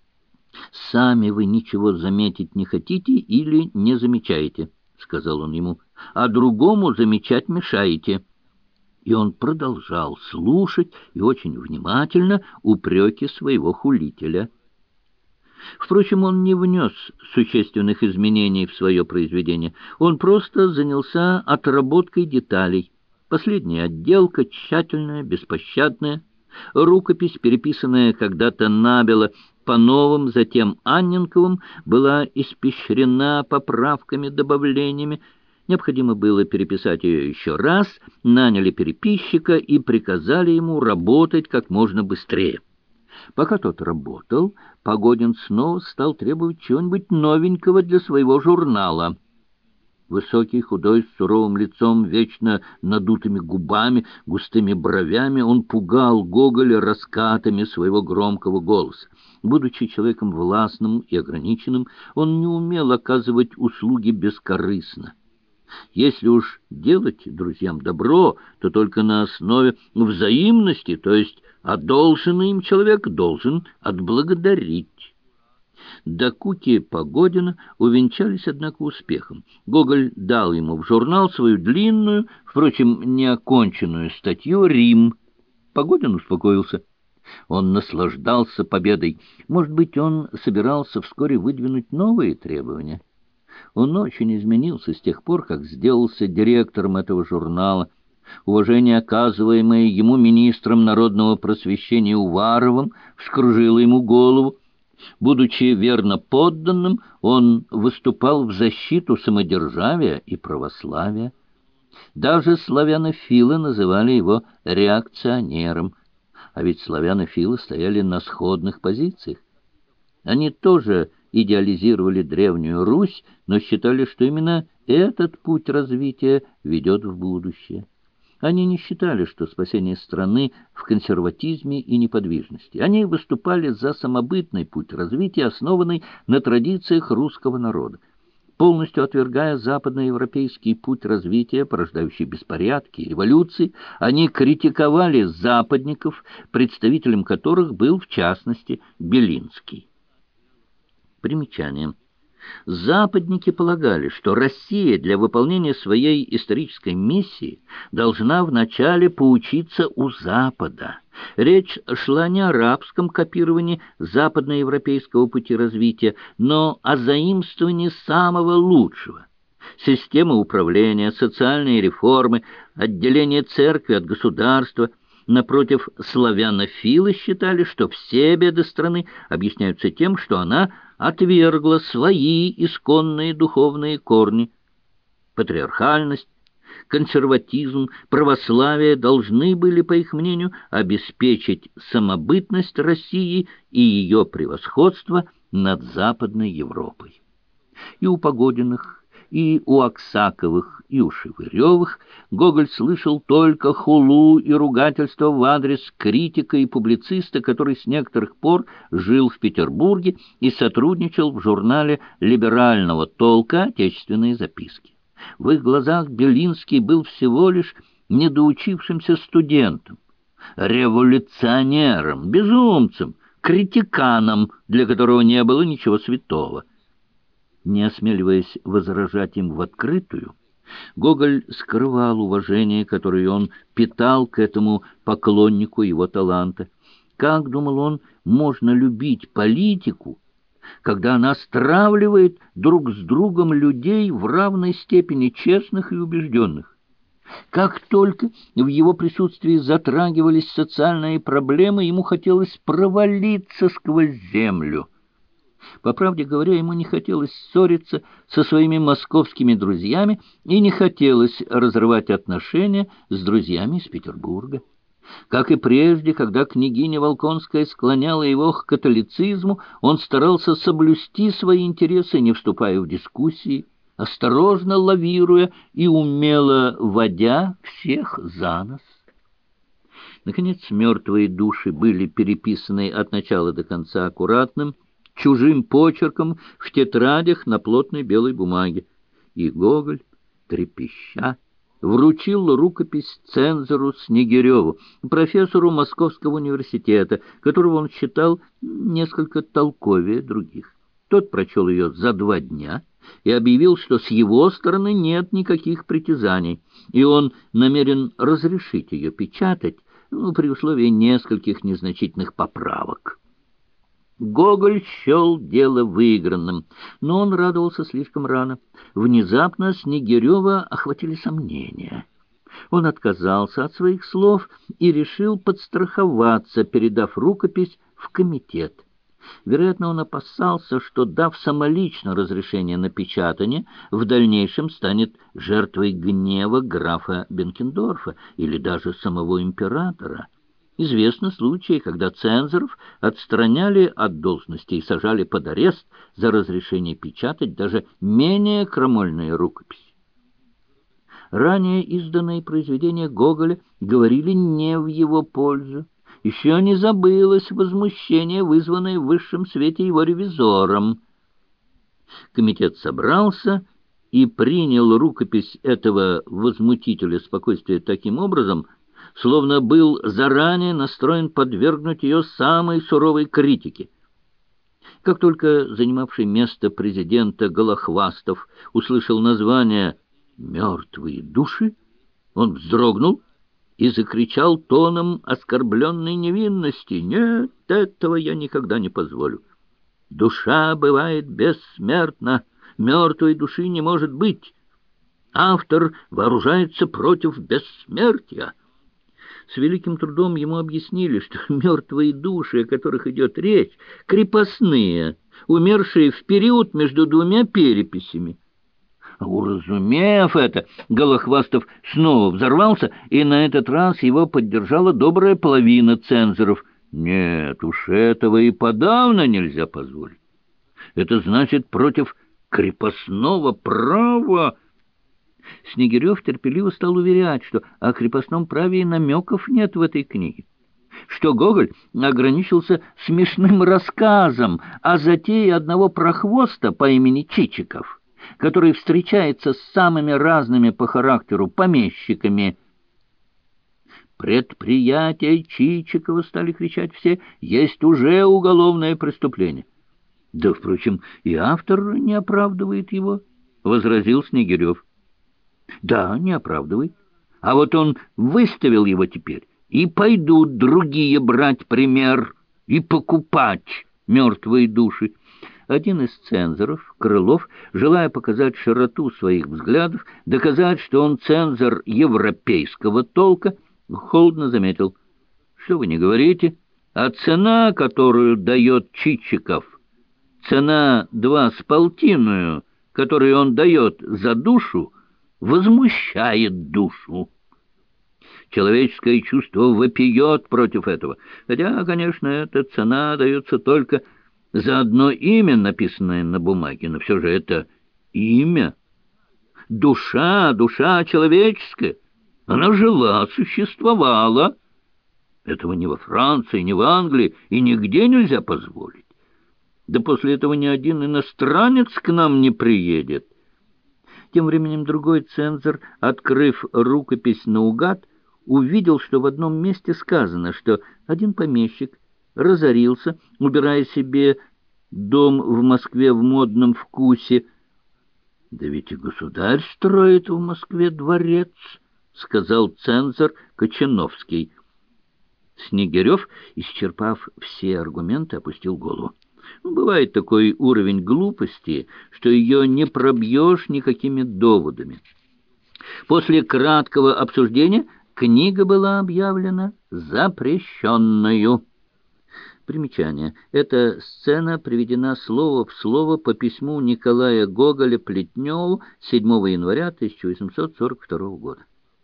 «Сами вы ничего заметить не хотите или не замечаете», — сказал он ему, — «а другому замечать мешаете». И он продолжал слушать и очень внимательно упреки своего хулителя. Впрочем, он не внес существенных изменений в свое произведение. Он просто занялся отработкой деталей. Последняя отделка, тщательная, беспощадная. Рукопись, переписанная когда-то набело по новым, затем Анненковым, была испещрена поправками, добавлениями. Необходимо было переписать ее еще раз, наняли переписчика и приказали ему работать как можно быстрее. Пока тот работал, Погодин снова стал требовать чего-нибудь новенького для своего журнала. Высокий, худой, с суровым лицом, вечно надутыми губами, густыми бровями, он пугал Гоголя раскатами своего громкого голоса. Будучи человеком властным и ограниченным, он не умел оказывать услуги бескорыстно. Если уж делать друзьям добро, то только на основе взаимности, то есть одолженный им человек должен отблагодарить. Докуки Погодина увенчались, однако, успехом. Гоголь дал ему в журнал свою длинную, впрочем, неоконченную статью «Рим». Погодин успокоился. Он наслаждался победой. Может быть, он собирался вскоре выдвинуть новые требования. Он очень изменился с тех пор, как сделался директором этого журнала. Уважение, оказываемое ему министром народного просвещения Уваровым, вскружило ему голову. Будучи верно подданным, он выступал в защиту самодержавия и православия. Даже славянофилы называли его реакционером, а ведь славянофилы стояли на сходных позициях. Они тоже идеализировали Древнюю Русь, но считали, что именно этот путь развития ведет в будущее. Они не считали, что спасение страны в консерватизме и неподвижности. Они выступали за самобытный путь развития, основанный на традициях русского народа. Полностью отвергая западноевропейский путь развития, порождающий беспорядки и революции, они критиковали западников, представителем которых был, в частности, Белинский. Примечание. Западники полагали, что Россия для выполнения своей исторической миссии должна вначале поучиться у Запада. Речь шла не о арабском копировании западноевропейского пути развития, но о заимствовании самого лучшего. Система управления, социальные реформы, отделение церкви от государства. Напротив, славянофилы считали, что все беды страны объясняются тем, что она отвергла свои исконные духовные корни. Патриархальность, консерватизм, православие должны были, по их мнению, обеспечить самобытность России и ее превосходство над Западной Европой. И у Погодиных, и у Аксаковых, и у Шевыревых Гоголь слышал только хулу и ругательство в адрес критика и публициста, который с некоторых пор жил в Петербурге и сотрудничал в журнале либерального толка «Отечественные записки». В их глазах Белинский был всего лишь недоучившимся студентом, революционером, безумцем, критиканом, для которого не было ничего святого. Не осмеливаясь возражать им в открытую, Гоголь скрывал уважение, которое он питал к этому поклоннику его таланта. Как, думал он, можно любить политику, когда она стравливает друг с другом людей в равной степени честных и убежденных? Как только в его присутствии затрагивались социальные проблемы, ему хотелось провалиться сквозь землю. По правде говоря, ему не хотелось ссориться со своими московскими друзьями и не хотелось разрывать отношения с друзьями из Петербурга. Как и прежде, когда княгиня Волконская склоняла его к католицизму, он старался соблюсти свои интересы, не вступая в дискуссии, осторожно лавируя и умело водя всех за нос. Наконец, мертвые души были переписаны от начала до конца аккуратным, чужим почерком в тетрадях на плотной белой бумаге, и Гоголь, трепеща, вручил рукопись цензору Снегиреву, профессору Московского университета, которого он считал несколько толковее других. Тот прочел ее за два дня и объявил, что с его стороны нет никаких притязаний, и он намерен разрешить ее печатать, ну, при условии нескольких незначительных поправок. Гоголь счел дело выигранным, но он радовался слишком рано. Внезапно Снегирева охватили сомнения. Он отказался от своих слов и решил подстраховаться, передав рукопись в комитет. Вероятно, он опасался, что, дав самолично разрешение на печатание, в дальнейшем станет жертвой гнева графа Бенкендорфа или даже самого императора. Известны случаи, когда цензоров отстраняли от должности и сажали под арест за разрешение печатать даже менее крамольные рукописи. Ранее изданные произведения Гоголя говорили не в его пользу. Еще не забылось возмущение, вызванное в высшем свете его ревизором. Комитет собрался и принял рукопись этого возмутителя спокойствия таким образом, словно был заранее настроен подвергнуть ее самой суровой критике. Как только занимавший место президента Голохвастов услышал название «Мертвые души», он вздрогнул и закричал тоном оскорбленной невинности: «Нет, этого я никогда не позволю. Душа бывает бессмертна, мертвой души не может быть. Автор вооружается против бессмертия». С великим трудом ему объяснили, что мертвые души, о которых идет речь, крепостные, умершие в период между двумя переписями. Уразумев это, Голохвастов снова взорвался, и на этот раз его поддержала добрая половина цензоров. Нет уж, этого и подавно нельзя позволить. Это значит против крепостного права. Снегирев терпеливо стал уверять, что о крепостном праве и намеков нет в этой книге, что Гоголь ограничился смешным рассказом о затее одного прохвоста по имени Чичиков, который встречается с самыми разными по характеру помещиками. «Предприятие Чичикова», — стали кричать все, — «есть уже уголовное преступление». «Да, впрочем, и автор не оправдывает его», — возразил Снегирев. «Да, не оправдывает. А вот он выставил его теперь, и пойдут другие брать пример и покупать мертвые души». Один из цензоров, Крылов, желая показать широту своих взглядов, доказать, что он цензор европейского толка, холодно заметил: «Что вы не говорите? А цена, которую дает Чичиков, цена два с полтинную, которую он дает за душу, возмущает душу. Человеческое чувство вопиет против этого, хотя, конечно, эта цена дается только за одно имя, написанное на бумаге, но все же это имя душа, душа человеческая. Она жила, существовала. Этого ни во Франции, ни в Англии и нигде нельзя позволить. Да после этого ни один иностранец к нам не приедет. Тем временем другой цензор, открыв рукопись наугад, увидел, что в одном месте сказано, что один помещик разорился, убирая себе дом в Москве в модном вкусе. — Да ведь и государь строит в Москве дворец, — сказал цензор Кочановский. Снегирев, исчерпав все аргументы, опустил голову. Ну, бывает такой уровень глупости, что ее не пробьешь никакими доводами. После краткого обсуждения книга была объявлена запрещенную. Примечание. Эта сцена приведена слово в слово по письму Николая Гоголя Плетневу седьмого января тысяча восемьсот сорок второго года.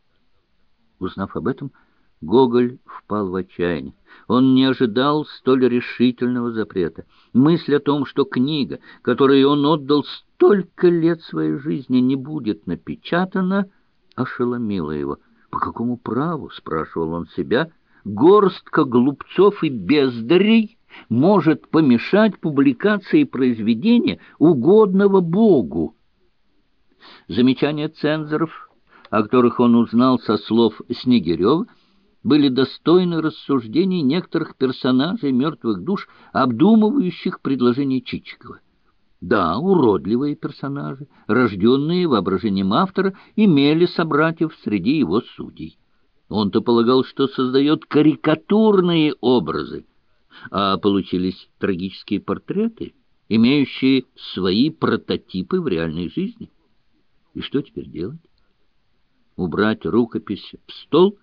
Узнав об этом, Гоголь впал в отчаяние. Он не ожидал столь решительного запрета. Мысль о том, что книга, которой он отдал столько лет своей жизни, не будет напечатана, ошеломила его. «По какому праву?» — спрашивал он себя. «Горстка глупцов и бездарей может помешать публикации произведения, угодного Богу». Замечания цензоров, о которых он узнал со слов Снегирева, были достойны рассуждений некоторых персонажей «Мертвых душ», обдумывающих предложение Чичикова. Да, уродливые персонажи, рожденные воображением автора, имели собратьев среди его судей. Он-то полагал, что создает карикатурные образы, а получились трагические портреты, имеющие свои прототипы в реальной жизни. И что теперь делать? Убрать рукопись в стол?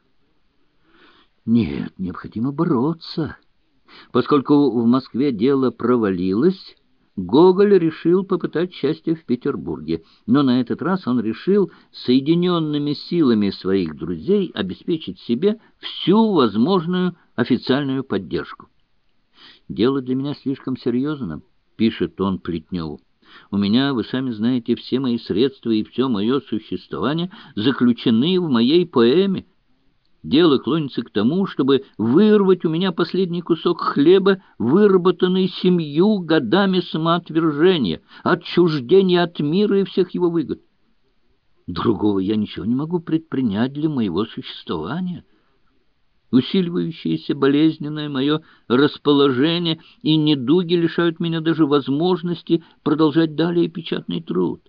Нет, необходимо бороться. Поскольку в Москве дело провалилось, Гоголь решил попытать счастье в Петербурге, но на этот раз он решил соединенными силами своих друзей обеспечить себе всю возможную официальную поддержку. «Дело для меня слишком серьезно», — пишет он Плетневу. «У меня, вы сами знаете, все мои средства и все мое существование заключены в моей поэме. Дело клонится к тому, чтобы вырвать у меня последний кусок хлеба, выработанный семью годами самоотвержения, отчуждения от мира и всех его выгод. Другого я ничего не могу предпринять для моего существования. Усиливающееся болезненное мое расположение и недуги лишают меня даже возможности продолжать далее печатный труд.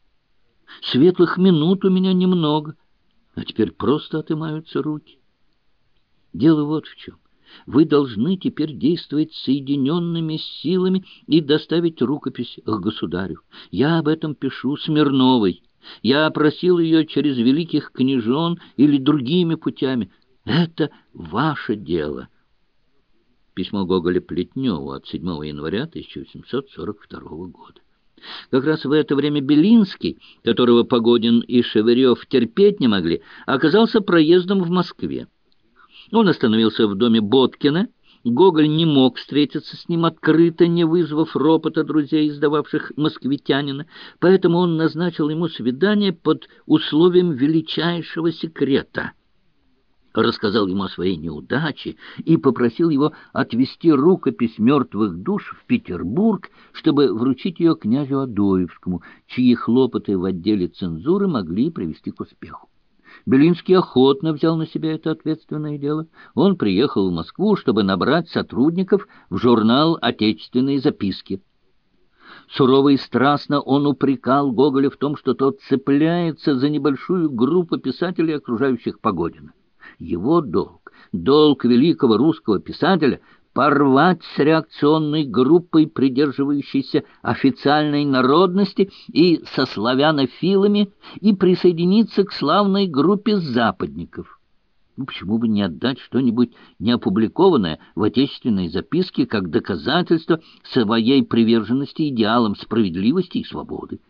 Светлых минут у меня немного, а теперь просто отымаются руки. Дело вот в чем. Вы должны теперь действовать соединенными силами и доставить рукопись к государю. Я об этом пишу Смирновой. Я просил ее через великих княжон или другими путями. Это ваше дело». Письмо Гоголя Плетневу от седьмого января тысяча восемьсот сорок второго года. Как раз в это время Белинский, которого Погодин и Шевырев терпеть не могли, оказался проездом в Москве. Он остановился в доме Боткина. Гоголь не мог встретиться с ним открыто, не вызвав ропота друзей, издававших «Москвитянина», поэтому он назначил ему свидание под условием величайшего секрета. Рассказал ему о своей неудаче и попросил его отвезти рукопись «Мертвых душ» в Петербург, чтобы вручить ее князю Адоевскому, чьи хлопоты в отделе цензуры могли привести к успеху. Белинский охотно взял на себя это ответственное дело. Он приехал в Москву, чтобы набрать сотрудников в журнал «Отечественные записки». Сурово и страстно он упрекал Гоголя в том, что тот цепляется за небольшую группу писателей, окружающих Погодина. Его долг, долг великого русского писателя — порвать с реакционной группой, придерживающейся официальной народности и со славянофилами, и присоединиться к славной группе западников. Ну, почему бы не отдать что-нибудь неопубликованное в отечественной записке как доказательство своей приверженности идеалам справедливости и свободы?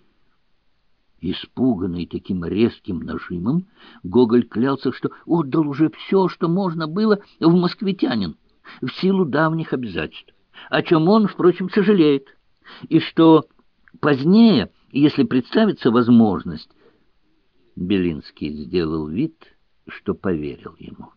Испуганный таким резким нажимом, Гоголь клялся, что отдал уже все, что можно было в «Москвитянин», в силу давних обязательств, о чем он, впрочем, сожалеет, и что позднее, если представится возможность, Белинский сделал вид, что поверил ему.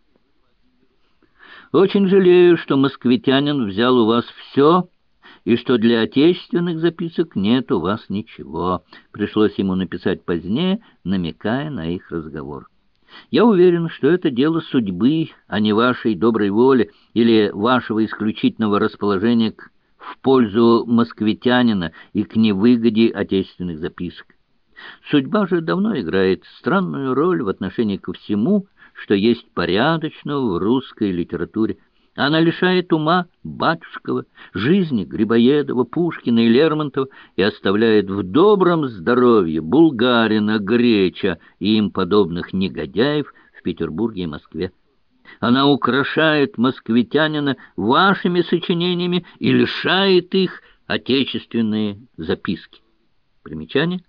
«Очень жалею, что москвитянин взял у вас все, и что для отечественных записок нет у вас ничего». Пришлось ему написать позднее, намекая на их разговор. «Я уверен, что это дело судьбы, а не вашей доброй воли или вашего исключительного расположения к, в пользу москвитянина и к невыгоде отечественных записок. Судьба же давно играет странную роль в отношении ко всему, что есть порядочного в русской литературе. Она лишает ума Батюшкова, жизни Грибоедова, Пушкина и Лермонтова и оставляет в добром здоровье Булгарина, Греча и им подобных негодяев в Петербурге и Москве. Она украшает москвитянина вашими сочинениями и лишает их отечественные записки». Примечание.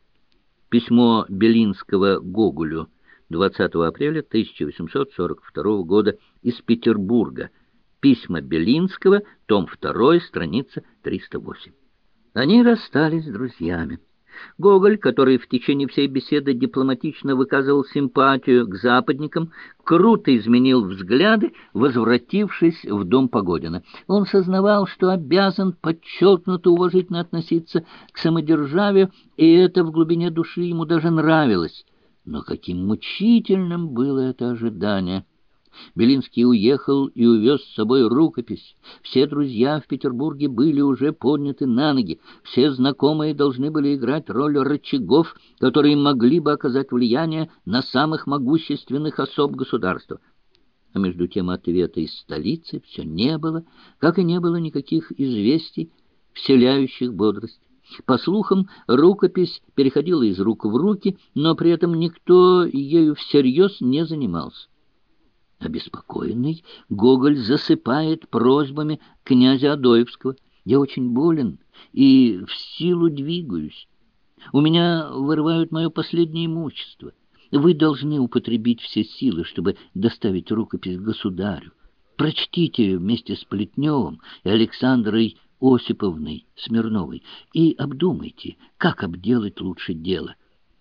Письмо Белинского Гоголю двадцатого апреля тысяча восемьсот сорок второго года из Петербурга. Письма Белинского, том два, страница триста восемь. Они расстались с друзьями. Гоголь, который в течение всей беседы дипломатично выказывал симпатию к западникам, круто изменил взгляды, возвратившись в дом Погодина. Он сознавал, что обязан подчеркнуто уважительно относиться к самодержавию, и это в глубине души ему даже нравилось. Но каким мучительным было это ожидание! Белинский уехал и увез с собой рукопись. Все друзья в Петербурге были уже подняты на ноги. Все знакомые должны были играть роль рычагов, которые могли бы оказать влияние на самых могущественных особ государства. А между тем ответа из столицы все не было, как и не было никаких известий, вселяющих бодрость. По слухам, рукопись переходила из рук в руки, но при этом никто ею всерьез не занимался. Обеспокоенный, Гоголь засыпает просьбами князя Адоевского. «Я очень болен и в силу двигаюсь. У меня вырывают мое последнее имущество. Вы должны употребить все силы, чтобы доставить рукопись государю. Прочтите вместе с Плетневым и Александрой Осиповной Смирновой и обдумайте, как обделать лучше дело.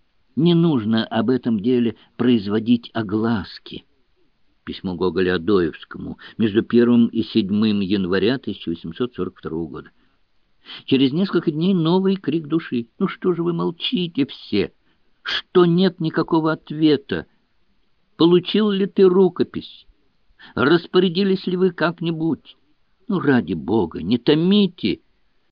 Не нужно об этом деле производить огласки». Письмо Гоголя Адоевскому между первым и седьмым января тысяча восемьсот сорок второго года. Через несколько дней новый крик души. «Ну что же вы молчите все? Что нет никакого ответа? Получил ли ты рукопись? Распорядились ли вы как-нибудь? Ну, ради Бога, не томите!»